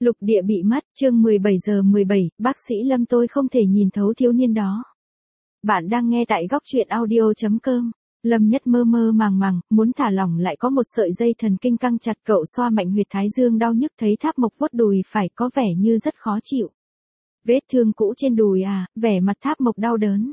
Lục địa bị mất, chương 17 giờ 17, bác sĩ Lâm tôi không thể nhìn thấu thiếu niên đó. Bạn đang nghe tại góc truyện audio.com. Lâm Nhất mơ mơ màng màng, muốn thả lỏng lại có một sợi dây thần kinh căng chặt, cậu xoa mạnh huyệt thái dương đau nhức, thấy Tháp Mộc vuốt đùi phải có vẻ như rất khó chịu. Vết thương cũ trên đùi à, vẻ mặt Tháp Mộc đau đớn.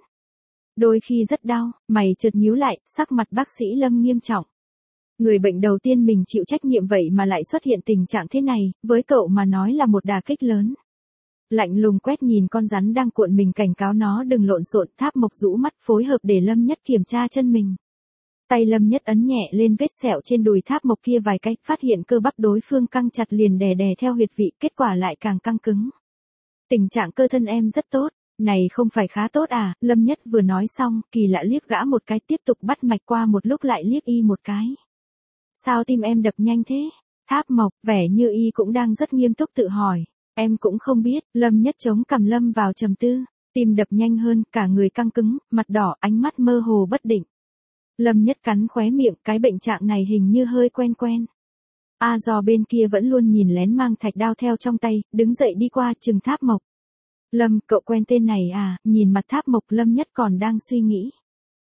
Đôi khi rất đau, mày chợt nhíu lại, sắc mặt bác sĩ Lâm nghiêm trọng. Người bệnh đầu tiên mình chịu trách nhiệm vậy mà lại xuất hiện tình trạng thế này, với cậu mà nói là một đả kích lớn. Lạnh lùng quét nhìn con rắn đang cuộn mình, cảnh cáo nó đừng lộn xộn. Tháp Mộc rũ mắt phối hợp để Lâm Nhất kiểm tra chân mình. Tay Lâm Nhất ấn nhẹ lên vết sẹo trên đùi Tháp Mộc kia vài cái, phát hiện cơ bắp đối phương căng chặt liền đè theo huyệt vị, kết quả lại càng căng cứng. Tình trạng cơ thân em rất tốt, này không phải khá tốt à? Lâm Nhất vừa nói xong, kỳ lạ liếc gã một cái, tiếp tục bắt mạch, qua một lúc lại liếc y một cái. Sao tim em đập nhanh thế? Tháp Mộc, vẻ như y cũng đang rất nghiêm túc tự hỏi. Em cũng không biết. Lâm Nhất chống cằm lâm vào trầm tư. Tim đập nhanh hơn, cả người căng cứng, mặt đỏ, ánh mắt mơ hồ bất định. Lâm Nhất cắn khóe miệng, cái bệnh trạng này hình như hơi quen quen. A Do bên kia vẫn luôn nhìn lén, mang thạch đao theo trong tay, đứng dậy đi qua chừng Tháp Mộc. Lâm, cậu quen tên này à? Nhìn mặt Tháp Mộc, Lâm Nhất còn đang suy nghĩ.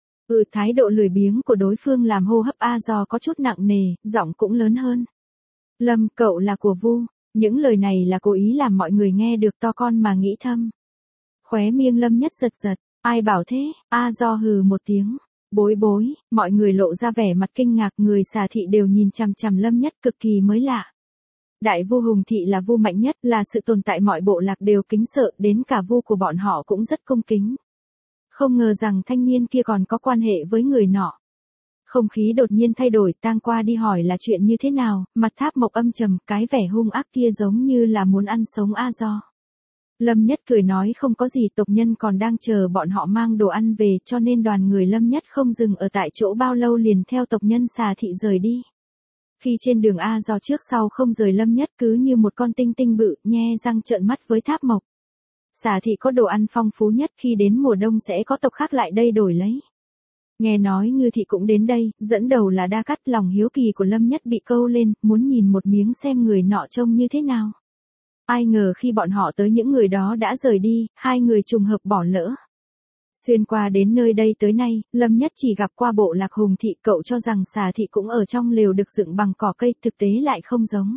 Thái độ lười biếng của đối phương làm hô hấp A Do có chút nặng nề, giọng cũng lớn hơn. Lâm, cậu là của Vu. Những lời này là cố ý làm mọi người nghe được to con mà nghĩ thâm. Khóe miệng Lâm Nhất giật giật, ai bảo thế? A Do hừ một tiếng. Bối, mọi người lộ ra vẻ mặt kinh ngạc, người Xà Thị đều nhìn chằm chằm Lâm Nhất cực kỳ mới lạ. Đại Vu Hùng Thị là Vu mạnh nhất, là sự tồn tại mọi bộ lạc đều kính sợ, đến cả Vu của bọn họ cũng rất cung kính. Không ngờ rằng thanh niên kia còn có quan hệ với người nọ. Không khí đột nhiên thay đổi, tang qua đi hỏi là chuyện như thế nào, mặt Tháp Mộc âm trầm, cái vẻ hung ác kia giống như là muốn ăn sống A Do. Lâm Nhất cười nói không có gì, tộc nhân còn đang chờ bọn họ mang đồ ăn về, cho nên đoàn người Lâm Nhất không dừng ở tại chỗ bao lâu liền theo tộc nhân Xà Thị rời đi. Khi trên đường A Do trước sau không rời, Lâm Nhất cứ như một con tinh tinh bự, nhe răng trợn mắt với Tháp Mộc. Xà Thị có đồ ăn phong phú nhất, khi đến mùa đông sẽ có tộc khác lại đây đổi lấy. Nghe nói Ngư Thị cũng đến đây, dẫn đầu là Đa Cắt. Lòng hiếu kỳ của Lâm Nhất bị câu lên, muốn nhìn một miếng xem người nọ trông như thế nào. Ai ngờ khi bọn họ tới, những người đó đã rời đi, hai người trùng hợp bỏ lỡ. Xuyên qua đến nơi đây tới nay, Lâm Nhất chỉ gặp qua bộ lạc Hùng Thị, cậu cho rằng Xà Thị cũng ở trong lều được dựng bằng cỏ cây, thực tế lại không giống.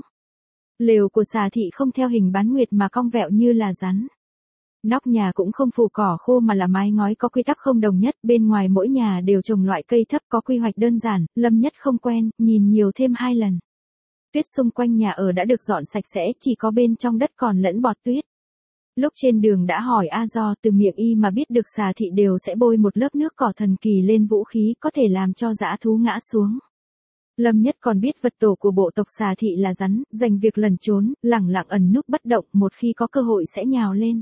Lều của Xà Thị không theo hình bán nguyệt mà cong vẹo như là rắn. Nóc nhà cũng không phủ cỏ khô mà là mái ngói có quy tắc không đồng nhất, bên ngoài mỗi nhà đều trồng loại cây thấp, có quy hoạch đơn giản. Lâm Nhất không quen, nhìn nhiều thêm 2 lần. Tuyết xung quanh nhà ở đã được dọn sạch sẽ, chỉ có bên trong đất còn lẫn bọt tuyết. Lúc trên đường đã hỏi A Do, từ miệng y mà biết được Xà Thị đều sẽ bôi một lớp nước cỏ thần kỳ lên vũ khí, có thể làm cho dã thú ngã xuống. Lâm Nhất còn biết vật tổ của bộ tộc Xà Thị là rắn, dành việc lẩn trốn, lẳng lặng ẩn núp bất động, một khi có cơ hội sẽ nhào lên.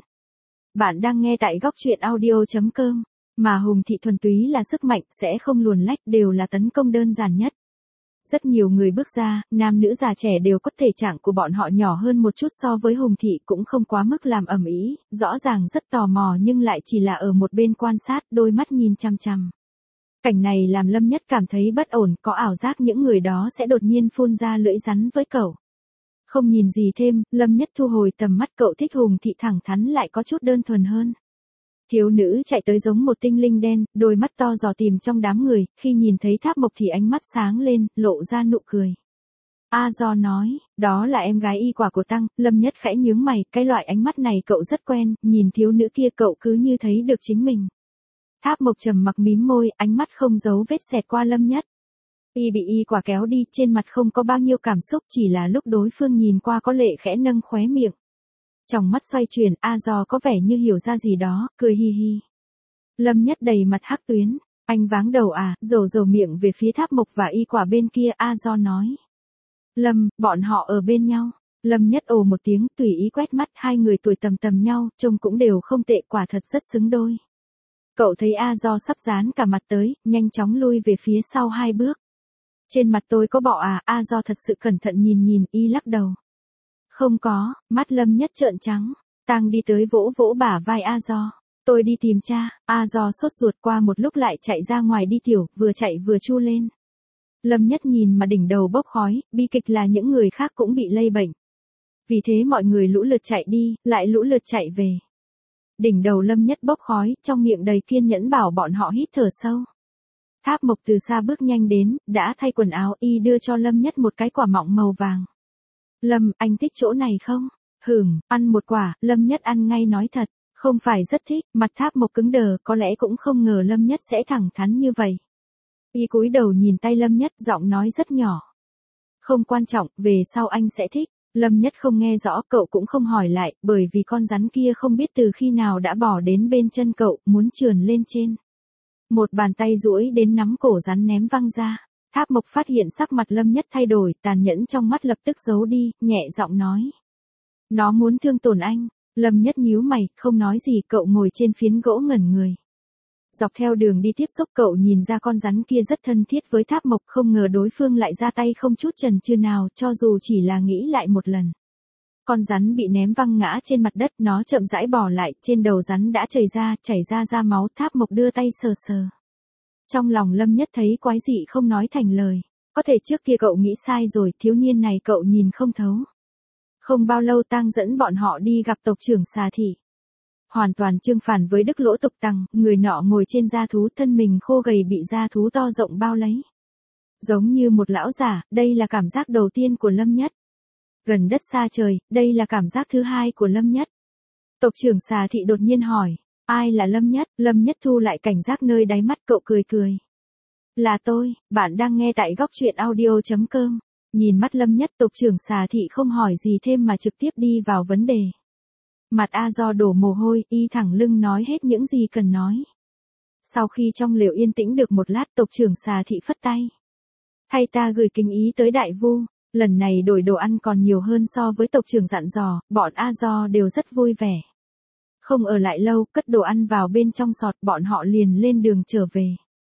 Bạn đang nghe tại góc truyện audio.com. Mà Hùng Thị thuần túy là sức mạnh, sẽ không luồn lách, đều là tấn công đơn giản nhất. Rất nhiều người bước ra, nam nữ già trẻ đều có thể trạng của bọn họ nhỏ hơn một chút so với Hùng Thị, cũng không quá mức làm ầm ĩ, rõ ràng rất tò mò nhưng lại chỉ là ở một bên quan sát, đôi mắt nhìn chằm chằm. Cảnh này làm Lâm Nhất cảm thấy bất ổn, có ảo giác những người đó sẽ đột nhiên phun ra lưỡi rắn với cậu. Không nhìn gì thêm, Lâm Nhất thu hồi tầm mắt, cậu thích Hùng Thị thẳng thắn lại có chút đơn thuần hơn. Thiếu nữ chạy tới giống một tinh linh đen, đôi mắt to dò tìm trong đám người, khi nhìn thấy Tháp Mộc thì ánh mắt sáng lên, lộ ra nụ cười. A Do nói, đó là em gái Y Quả của Tăng. Lâm Nhất khẽ nhướng mày, cái loại ánh mắt này cậu rất quen, nhìn thiếu nữ kia cậu cứ như thấy được chính mình. Tháp Mộc trầm mặc mím môi, ánh mắt không giấu vết xẹt qua Lâm Nhất. Y bị Y Quả kéo đi, trên mặt không có bao nhiêu cảm xúc, chỉ là lúc đối phương nhìn qua có lệ khẽ nâng khóe miệng. Trong mắt xoay chuyển, A Do có vẻ như hiểu ra gì đó, cười hi hi. Lâm Nhất đầy mặt hắc tuyến, anh váng đầu à, rầu miệng về phía Tháp Mộc và Y Quả bên kia. A Do nói. Lâm, bọn họ ở bên nhau. Lâm Nhất ồ một tiếng, tùy ý quét mắt, hai người tuổi tầm nhau, trông cũng đều không tệ, quả thật rất xứng đôi. Cậu thấy A Do sắp dán cả mặt tới, nhanh chóng lui về phía sau 2 bước. Trên mặt tôi có bọ à? A Do thật sự cẩn thận nhìn, y lắc đầu. Không có. Mắt Lâm Nhất trợn trắng. Tang đi tới vỗ bả vai A Do. Tôi đi tìm cha. A Do sốt ruột, qua một lúc lại chạy ra ngoài đi tiểu, vừa chạy vừa chu lên. Lâm Nhất nhìn mà đỉnh đầu bốc khói, bi kịch là những người khác cũng bị lây bệnh. Vì thế mọi người lũ lượt chạy đi, lại lũ lượt chạy về. Đỉnh đầu Lâm Nhất bốc khói, trong miệng đầy kiên nhẫn bảo bọn họ hít thở sâu. Tháp Mộc từ xa bước nhanh đến, đã thay quần áo y đưa cho Lâm Nhất một cái quả mọng màu vàng. Lâm, anh thích chỗ này không? Ăn một quả, Lâm Nhất ăn ngay nói thật, không phải rất thích, mặt Tháp Mộc cứng đờ, có lẽ cũng không ngờ Lâm Nhất sẽ thẳng thắn như vậy. Y cúi đầu nhìn tay Lâm Nhất, giọng nói rất nhỏ. Không quan trọng, về sau anh sẽ thích. Lâm Nhất không nghe rõ, cậu cũng không hỏi lại, bởi vì con rắn kia không biết từ khi nào đã bỏ đến bên chân cậu, muốn trườn lên trên. Một bàn tay duỗi đến nắm cổ rắn ném văng ra. Tháp Mộc phát hiện sắc mặt Lâm Nhất thay đổi, tàn nhẫn trong mắt lập tức giấu đi, nhẹ giọng nói. Nó muốn thương tổn anh. Lâm Nhất nhíu mày, không nói gì, cậu ngồi trên phiến gỗ ngẩn người. Dọc theo đường đi tiếp xúc cậu nhìn ra con rắn kia rất thân thiết với Tháp Mộc, không ngờ đối phương lại ra tay không chút chần chừ nào, cho dù chỉ là nghĩ lại một lần. Con rắn bị ném văng ngã trên mặt đất, nó chậm rãi bò lại, trên đầu rắn đã chảy ra máu. Tháp Mộc đưa tay sờ sờ. Trong lòng Lâm Nhất thấy quái dị không nói thành lời. Có thể trước kia cậu nghĩ sai rồi, thiếu niên này cậu nhìn không thấu. Không bao lâu Tang dẫn bọn họ đi gặp tộc trưởng Xà Thị. Hoàn toàn tương phản với Đức Lỗ tộc Tằng, người nọ ngồi trên da thú, thân mình khô gầy bị da thú to rộng bao lấy. Giống như một lão giả, đây là cảm giác đầu tiên của Lâm Nhất. Gần đất xa trời, đây là cảm giác thứ hai của Lâm Nhất. Tộc trưởng Xà Thị đột nhiên hỏi, ai là Lâm Nhất? Lâm Nhất thu lại cảnh giác nơi đáy mắt, cậu cười cười. Là tôi, bạn đang nghe tại góc truyện audio.com. Nhìn mắt Lâm Nhất, tộc trưởng Xà Thị không hỏi gì thêm mà trực tiếp đi vào vấn đề. Mặt A Do đổ mồ hôi, y thẳng lưng nói hết những gì cần nói. Sau khi trong lều yên tĩnh được một lát, tộc trưởng Xà Thị phất tay. Thay ta gửi kính ý tới Đại Vu, lần này đổi đồ ăn còn nhiều hơn so với tộc trưởng dặn dò, bọn A Do đều rất vui vẻ. Không ở lại lâu, cất đồ ăn vào bên trong sọt, bọn họ liền lên đường trở về.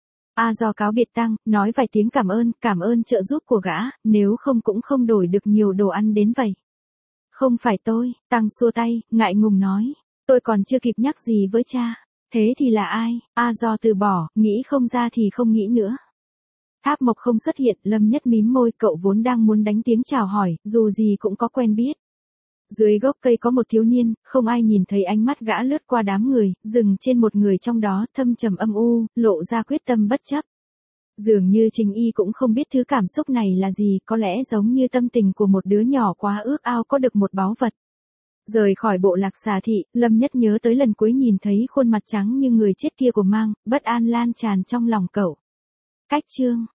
A Do cáo biệt Tăng, nói vài tiếng cảm ơn trợ giúp của gã, nếu không cũng không đổi được nhiều đồ ăn đến vậy. Không phải tôi, Tăng xua tay, ngại ngùng nói. Tôi còn chưa kịp nhắc gì với cha. Thế thì là ai? A Do từ bỏ, nghĩ không ra thì không nghĩ nữa. Tháp Mộc không xuất hiện, Lâm Nhất mím môi, cậu vốn đang muốn đánh tiếng chào hỏi, dù gì cũng có quen biết. Dưới gốc cây có một thiếu niên, không ai nhìn thấy, ánh mắt gã lướt qua đám người, dừng trên một người trong đó, thâm trầm âm u, lộ ra quyết tâm bất chấp. Dường như Trình Y cũng không biết thứ cảm xúc này là gì, có lẽ giống như tâm tình của một đứa nhỏ quá ước ao có được một báu vật. Rời khỏi bộ lạc Xà Thị, Lâm Nhất nhớ tới lần cuối nhìn thấy khuôn mặt trắng như người chết kia của Mang, bất an lan tràn trong lòng cậu. Cách chương